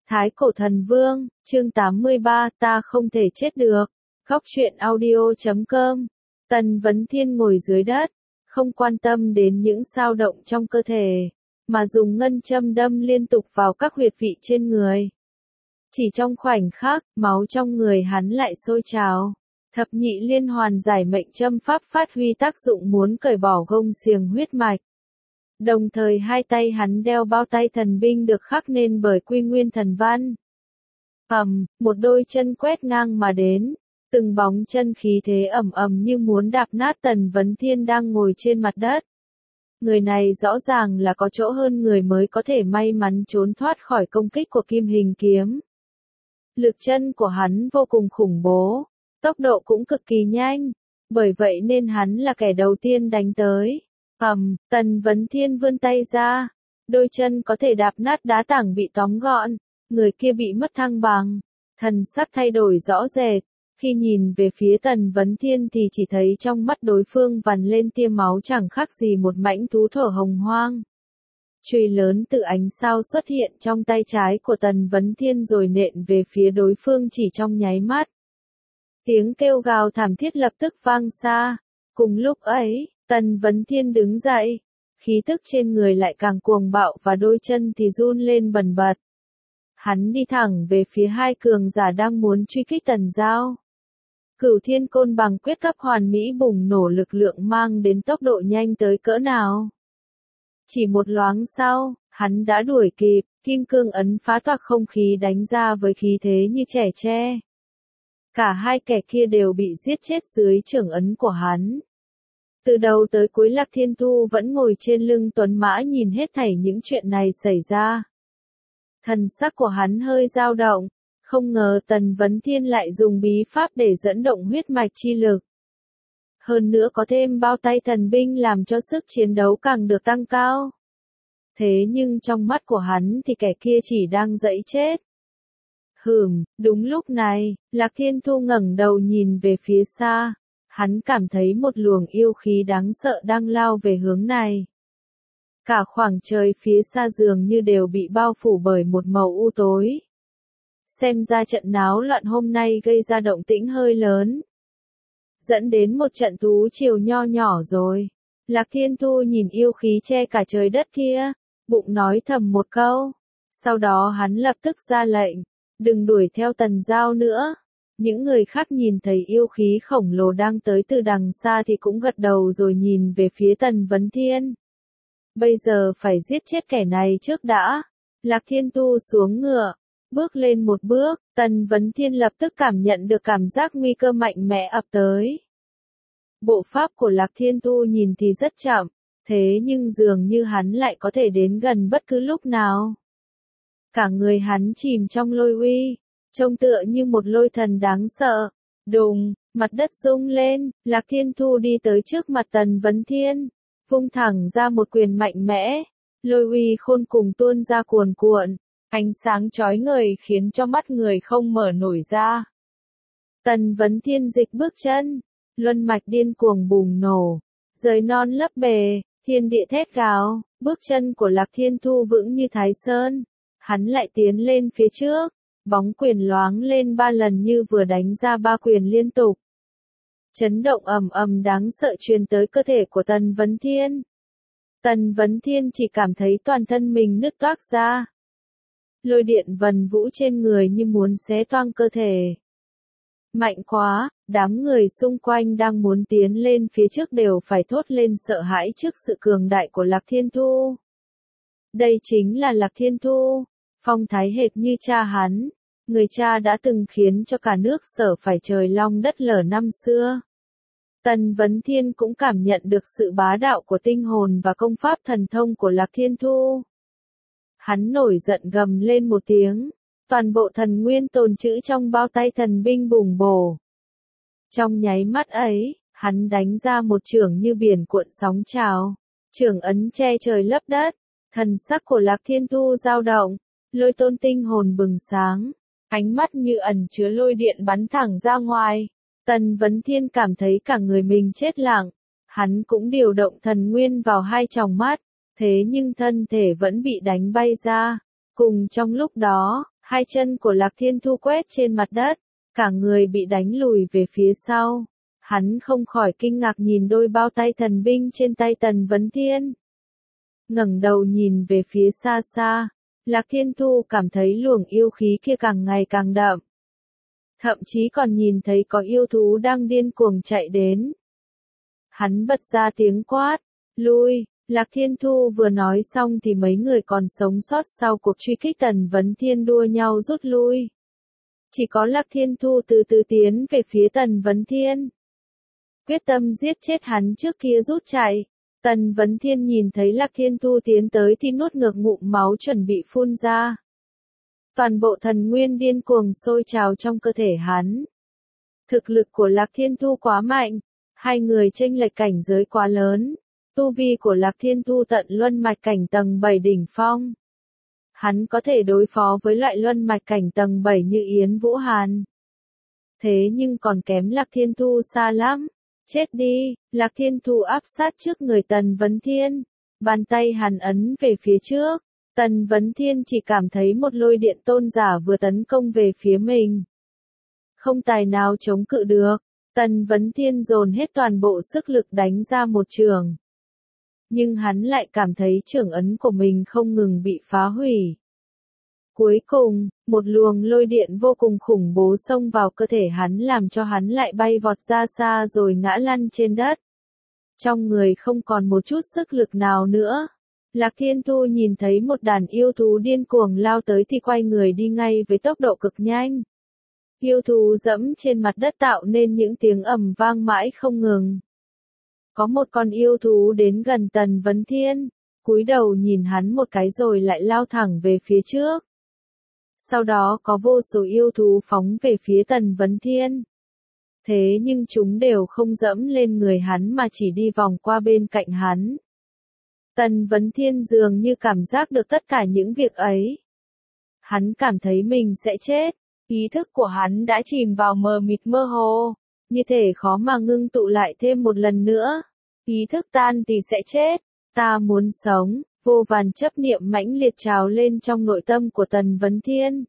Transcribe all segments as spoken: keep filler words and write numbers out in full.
Thái Cổ Thần Vương, chương tám mươi ba, ta không thể chết được. Góc truyện audio chấm com. Tần Vấn Thiên ngồi dưới đất, không quan tâm đến những dao động trong cơ thể, mà dùng ngân châm đâm liên tục vào các huyệt vị trên người. Chỉ trong khoảnh khắc, máu trong người hắn lại sôi trào. Thập nhị liên hoàn giải mệnh châm pháp phát huy tác dụng muốn cởi bỏ gông xiềng huyết mạch. Đồng thời hai tay hắn đeo bao tay thần binh được khắc nên bởi Quy Nguyên thần văn. Ầm, một đôi chân quét ngang mà đến, từng bóng chân khí thế ầm ầm như muốn đạp nát Tần Vấn Thiên đang ngồi trên mặt đất. Người này rõ ràng là có chỗ hơn người mới có thể may mắn trốn thoát khỏi công kích của Kim Hình kiếm. Lực chân của hắn vô cùng khủng bố, tốc độ cũng cực kỳ nhanh, bởi vậy nên hắn là kẻ đầu tiên đánh tới. Ầm, Tần Vấn Thiên vươn tay ra, đôi chân có thể đạp nát đá tảng bị tóm gọn, người kia bị mất thăng bằng, thần sắc thay đổi rõ rệt. Khi nhìn về phía Tần Vấn Thiên thì chỉ thấy trong mắt đối phương vằn lên tia máu chẳng khác gì một mãnh thú thở hồng hoang. Chùy lớn từ ánh sao xuất hiện trong tay trái của Tần Vấn Thiên rồi nện về phía đối phương chỉ trong nháy mắt. Tiếng kêu gào thảm thiết lập tức vang xa. Cùng lúc ấy, Tần Vấn Thiên đứng dậy, khí tức trên người lại càng cuồng bạo và đôi chân thì run lên bần bật. Hắn đi thẳng về phía hai cường giả đang muốn truy kích Tần Giao. Cửu Thiên Côn Bằng quyết cấp hoàn mỹ bùng nổ lực lượng mang đến tốc độ nhanh tới cỡ nào. Chỉ một loáng sau, hắn đã đuổi kịp, kim cương ấn phá toạc không khí đánh ra với khí thế như trẻ tre. Cả hai kẻ kia đều bị giết chết dưới chưởng ấn của hắn. Từ đầu tới cuối Lạc Thiên Thu vẫn ngồi trên lưng tuấn mã nhìn hết thảy những chuyện này xảy ra. Thần sắc của hắn hơi dao động, không ngờ Tần Vấn Thiên lại dùng bí pháp để dẫn động huyết mạch chi lực. Hơn nữa có thêm bao tay thần binh làm cho sức chiến đấu càng được tăng cao. Thế nhưng trong mắt của hắn thì kẻ kia chỉ đang dẫy chết. Hừm, đúng lúc này, Lạc Thiên Thu ngẩng đầu nhìn về phía xa. Hắn cảm thấy một luồng yêu khí đáng sợ đang lao về hướng này. Cả khoảng trời phía xa dường như đều bị bao phủ bởi một màu u tối. Xem ra trận náo loạn hôm nay gây ra động tĩnh hơi lớn. Dẫn đến một trận thú triều nho nhỏ rồi. Lạc Thiên Thu nhìn yêu khí che cả trời đất kia, bụng nói thầm một câu. Sau đó hắn lập tức ra lệnh, đừng đuổi theo Tần Giao nữa. Những người khác nhìn thấy yêu khí khổng lồ đang tới từ đằng xa thì cũng gật đầu rồi nhìn về phía Tần Vấn Thiên. Bây giờ phải giết chết kẻ này trước đã. Lạc Thiên Thu xuống ngựa, bước lên một bước, Tần Vấn Thiên lập tức cảm nhận được cảm giác nguy cơ mạnh mẽ ập tới. Bộ pháp của Lạc Thiên Thu nhìn thì rất chậm, thế nhưng dường như hắn lại có thể đến gần bất cứ lúc nào. Cả người hắn chìm trong lôi uy, trông tựa như một lôi thần đáng sợ. Đùng, mặt đất rung lên, Lạc Thiên Thu đi tới trước mặt Tần Vấn Thiên, vung thẳng ra một quyền mạnh mẽ, lôi uy khôn cùng tuôn ra cuồn cuộn, ánh sáng chói ngời khiến cho mắt người không mở nổi ra. Tần Vấn Thiên dịch bước chân, luân mạch điên cuồng bùng nổ, rời non lấp bề, thiên địa thét gào, bước chân của Lạc Thiên Thu vững như Thái Sơn, hắn lại tiến lên phía trước. Bóng quyền loáng lên ba lần như vừa đánh ra ba quyền liên tục. Chấn động ầm ầm đáng sợ truyền tới cơ thể của Tần Vấn Thiên. Tần Vấn Thiên chỉ cảm thấy toàn thân mình nứt toác ra. Lôi điện vần vũ trên người như muốn xé toang cơ thể. Mạnh quá, đám người xung quanh đang muốn tiến lên phía trước đều phải thốt lên sợ hãi trước sự cường đại của Lạc Thiên Thu. Đây chính là Lạc Thiên Thu, phong thái hệt như cha hắn. Người cha đã từng khiến cho cả nước Sở phải trời long đất lở năm xưa. Tần Vấn Thiên cũng cảm nhận được sự bá đạo của tinh hồn và công pháp thần thông của Lạc Thiên Thu. Hắn nổi giận gầm lên một tiếng, toàn bộ thần nguyên tồn trữ trong bao tay thần binh bùng bổ. Trong nháy mắt ấy, hắn đánh ra một chưởng như biển cuộn sóng trào, chưởng ấn che trời lấp đất, thần sắc của Lạc Thiên Thu dao động, lôi tôn tinh hồn bừng sáng. Ánh mắt như ẩn chứa lôi điện bắn thẳng ra ngoài. Tần Vấn Thiên cảm thấy cả người mình chết lặng. Hắn cũng điều động thần nguyên vào hai tròng mắt. Thế nhưng thân thể vẫn bị đánh bay ra. Cùng trong lúc đó, Hai chân của Lạc Thiên Thu quét trên mặt đất, cả người bị đánh lùi về phía sau. Hắn không khỏi kinh ngạc nhìn đôi bao tay thần binh trên tay Tần Vấn Thiên. Ngẩng đầu nhìn về phía xa xa, Lạc Thiên Thu cảm thấy luồng yêu khí kia càng ngày càng đậm. Thậm chí còn nhìn thấy có yêu thú đang điên cuồng chạy đến. Hắn bật ra tiếng quát, lui, Lạc Thiên Thu vừa nói xong thì mấy người còn sống sót sau cuộc truy kích Tần Vấn Thiên đua nhau rút lui. Chỉ có Lạc Thiên Thu từ từ tiến về phía Tần Vấn Thiên. Quyết tâm giết chết hắn trước kia rút chạy. Tần Vấn Thiên nhìn thấy Lạc Thiên Thu tiến tới thì nuốt ngược ngụm máu chuẩn bị phun ra. Toàn bộ thần nguyên điên cuồng sôi trào trong cơ thể hắn. Thực lực của Lạc Thiên Thu quá mạnh, hai người chênh lệch cảnh giới quá lớn. Tu vi của Lạc Thiên Thu tận luân mạch cảnh tầng bảy đỉnh phong. Hắn có thể đối phó với loại luân mạch cảnh tầng bảy như Yến Vũ Hàn. Thế nhưng còn kém Lạc Thiên Thu xa lắm. Chết đi, Lạc Thiên Thu áp sát trước người Tần Vấn Thiên. Bàn tay hắn ấn về phía trước. Tần Vấn Thiên chỉ cảm thấy một lôi điện tôn giả vừa tấn công về phía mình. Không tài nào chống cự được. Tần Vấn Thiên dồn hết toàn bộ sức lực đánh ra một trường. Nhưng hắn lại cảm thấy trường ấn của mình không ngừng bị phá hủy. Cuối cùng, một luồng lôi điện vô cùng khủng bố xông vào cơ thể hắn làm cho hắn lại bay vọt ra xa rồi ngã lăn trên đất. Trong người không còn một chút sức lực nào nữa. Lạc Thiên Thu nhìn thấy một đàn yêu thú điên cuồng lao tới thì quay người đi ngay với tốc độ cực nhanh. Yêu thú dẫm trên mặt đất tạo nên những tiếng ầm vang mãi không ngừng. Có một con yêu thú đến gần Tần Vấn Thiên, cúi đầu nhìn hắn một cái rồi lại lao thẳng về phía trước. Sau đó có vô số yêu thú phóng về phía Tần Vấn Thiên. Thế nhưng chúng đều không dẫm lên người hắn mà chỉ đi vòng qua bên cạnh hắn. Tần Vấn Thiên dường như cảm giác được tất cả những việc ấy. Hắn cảm thấy mình sẽ chết. Ý thức của hắn đã chìm vào mờ mịt mơ hồ. Như thể khó mà ngưng tụ lại thêm một lần nữa. Ý thức tan thì sẽ chết. Ta muốn sống. Vô vàn chấp niệm mãnh liệt trào lên trong nội tâm của Tần Vấn Thiên.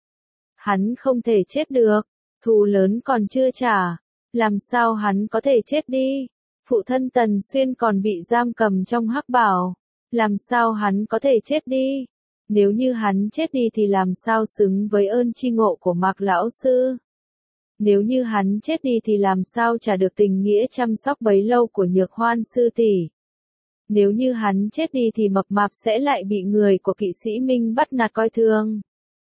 Hắn không thể chết được. Thù lớn còn chưa trả. Làm sao hắn có thể chết đi? Phụ thân Tần Xuyên còn bị giam cầm trong hắc bảo. Làm sao hắn có thể chết đi? Nếu như hắn chết đi thì làm sao xứng với ơn tri ngộ của Mạc Lão Sư? Nếu như hắn chết đi thì làm sao trả được tình nghĩa chăm sóc bấy lâu của Nhược Hoan Sư tỷ? Nếu như hắn chết đi thì mập mạp sẽ lại bị người của kỵ sĩ Minh bắt nạt coi thường.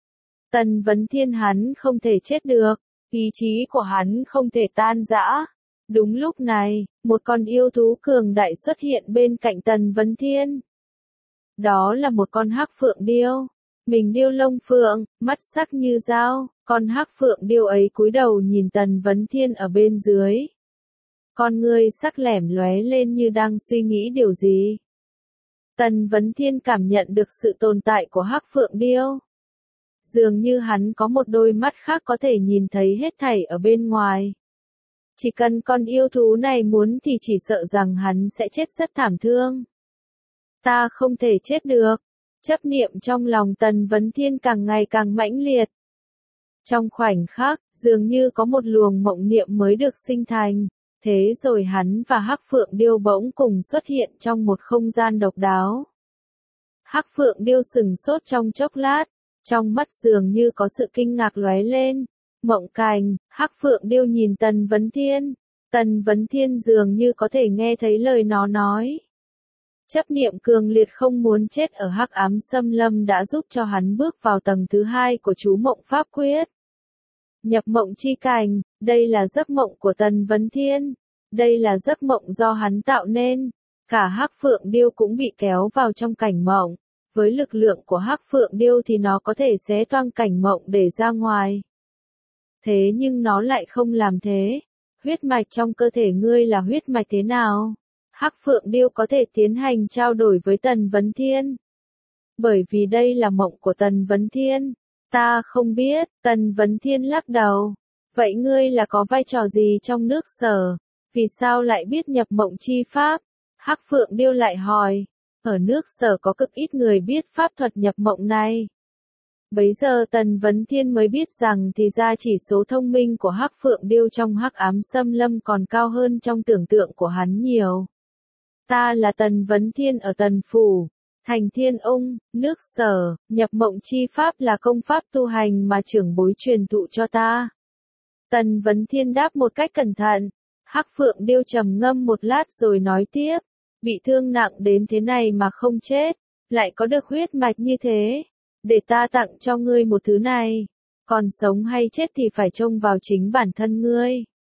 Tần Vấn Thiên hắn không thể chết được. Ý chí của hắn không thể tan rã. Đúng lúc này, một con yêu thú cường đại xuất hiện bên cạnh Tần Vấn Thiên. Đó là một con hắc phượng điêu. Mình điêu lông phượng, mắt sắc như dao, con hắc phượng điêu ấy cúi đầu nhìn Tần Vấn Thiên ở bên dưới. Con ngươi sắc lẻm lóe lên như đang suy nghĩ điều gì. Tần Vấn Thiên cảm nhận được sự tồn tại của hắc phượng điêu. Dường như hắn có một đôi mắt khác có thể nhìn thấy hết thảy ở bên ngoài. Chỉ cần con yêu thú này muốn thì chỉ sợ rằng hắn sẽ chết rất thảm thương. Ta không thể chết được. Chấp niệm trong lòng Tần Vấn Thiên càng ngày càng mãnh liệt. Trong khoảnh khắc, dường như có một luồng mộng niệm mới được sinh thành. Thế rồi hắn và hắc phượng điêu bỗng cùng xuất hiện trong một không gian độc đáo. Hắc phượng điêu sừng sốt trong chốc lát. Trong mắt dường như có sự kinh ngạc lóe lên. Mộng cành, hắc phượng điêu nhìn Tần Vấn Thiên. Tần Vấn Thiên dường như có thể nghe thấy lời nó nói. Chấp niệm cường liệt không muốn chết ở hắc ám xâm lâm đã giúp cho hắn bước vào tầng thứ hai của chú mộng pháp quyết. Nhập mộng chi cảnh, đây là giấc mộng của Tần Vấn Thiên. Đây là giấc mộng do hắn tạo nên. Cả hắc phượng điêu cũng bị kéo vào trong cảnh mộng. Với lực lượng của hắc phượng điêu thì nó có thể xé toang cảnh mộng để ra ngoài. Thế nhưng nó lại không làm thế. Huyết mạch trong cơ thể ngươi là huyết mạch thế nào? Hắc phượng điêu có thể tiến hành trao đổi với Tần Vấn Thiên. Bởi vì đây là mộng của Tần Vấn Thiên. Ta không biết, Tần Vấn Thiên lắc đầu. Vậy ngươi là có vai trò gì trong nước Sở? Vì sao lại biết nhập mộng chi pháp? Hắc phượng điêu lại hỏi. Ở nước Sở có cực ít người biết pháp thuật nhập mộng này. Bấy giờ Tần Vấn Thiên mới biết rằng thì ra chỉ số thông minh của Hắc Phượng Điêu trong Hắc Ám Xâm Lâm còn cao hơn trong tưởng tượng của hắn nhiều. Ta là Tần Vấn Thiên ở Tần Phủ, thành Thiên Ung, nước Sở, nhập mộng chi pháp là công pháp tu hành mà trưởng bối truyền thụ cho ta. Tần Vấn Thiên đáp một cách cẩn thận. Hắc Phượng Điêu trầm ngâm một lát rồi nói tiếp, bị thương nặng đến thế này mà không chết, lại có được huyết mạch như thế, để ta tặng cho ngươi một thứ này, còn sống hay chết thì phải trông vào chính bản thân ngươi.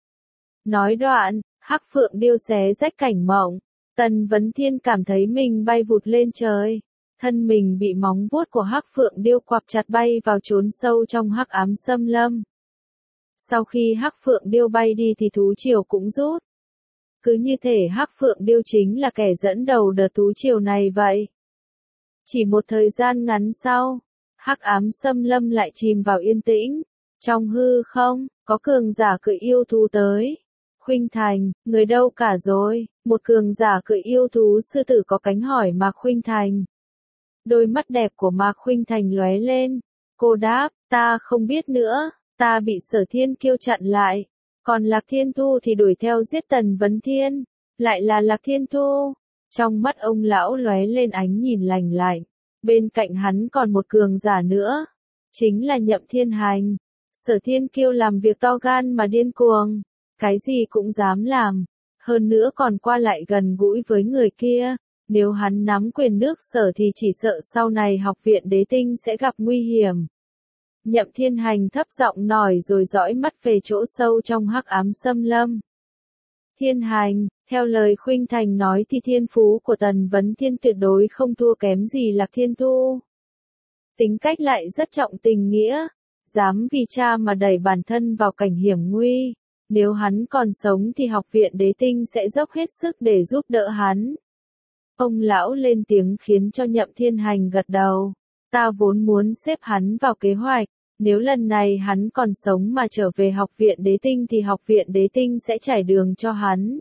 Nói đoạn, Hắc Phượng Điêu xé rách cảnh mộng, Tần Vấn Thiên cảm thấy mình bay vụt lên trời, thân mình bị móng vuốt của Hắc Phượng Điêu quặp chặt bay vào chốn sâu trong Hắc Ám Xâm Lâm. Sau khi Hắc Phượng Điêu bay đi thì thú triều cũng rút. Cứ như thể Hắc Phượng Điêu chính là kẻ dẫn đầu đợt thú triều này vậy. Chỉ một thời gian ngắn sau, Hắc Ám Xâm Lâm lại chìm vào yên tĩnh. Trong hư không, có cường giả cưỡi yêu thú tới. Khuynh Thành, người đâu cả rồi? Một cường giả cưỡi yêu thú sư tử có cánh hỏi Mạc Khuynh Thành. Đôi mắt đẹp của Mạc Khuynh Thành lóe lên. Cô đáp, ta không biết nữa. Ta bị Sở Thiên Kiêu chặn lại, còn Lạc Thiên Thu thì đuổi theo giết Tần Vấn Thiên, lại là Lạc Thiên Thu. Trong mắt ông lão lóe lên ánh nhìn lành lạnh, bên cạnh hắn còn một cường giả nữa, chính là Nhậm Thiên Hành. Sở Thiên Kiêu làm việc to gan mà điên cuồng, cái gì cũng dám làm, hơn nữa còn qua lại gần gũi với người kia. Nếu hắn nắm quyền nước Sở thì chỉ sợ sau này học viện Đế Tinh sẽ gặp nguy hiểm. Nhậm Thiên Hành thấp giọng nói rồi dõi mắt về chỗ sâu trong Hắc Ám Xâm Lâm. Thiên Hành, theo lời Khuynh Thành nói thì thiên phú của Tần Vấn Thiên tuyệt đối không thua kém gì Lạc Thiên Thu. Tính cách lại rất trọng tình nghĩa, dám vì cha mà đẩy bản thân vào cảnh hiểm nguy. Nếu hắn còn sống thì học viện Đế Tinh sẽ dốc hết sức để giúp đỡ hắn. Ông lão lên tiếng khiến cho Nhậm Thiên Hành gật đầu. Ta vốn muốn xếp hắn vào kế hoạch, nếu lần này hắn còn sống mà trở về học viện Đế Tinh thì học viện Đế Tinh sẽ trải đường cho hắn.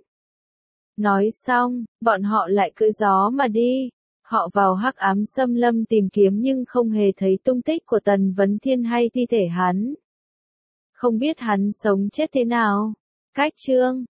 Nói xong, bọn họ lại cưỡi gió mà đi. Họ vào Hắc Ám Xâm Lâm tìm kiếm nhưng không hề thấy tung tích của Tần Vấn Thiên hay thi thể hắn. Không biết hắn sống chết thế nào. Cách chương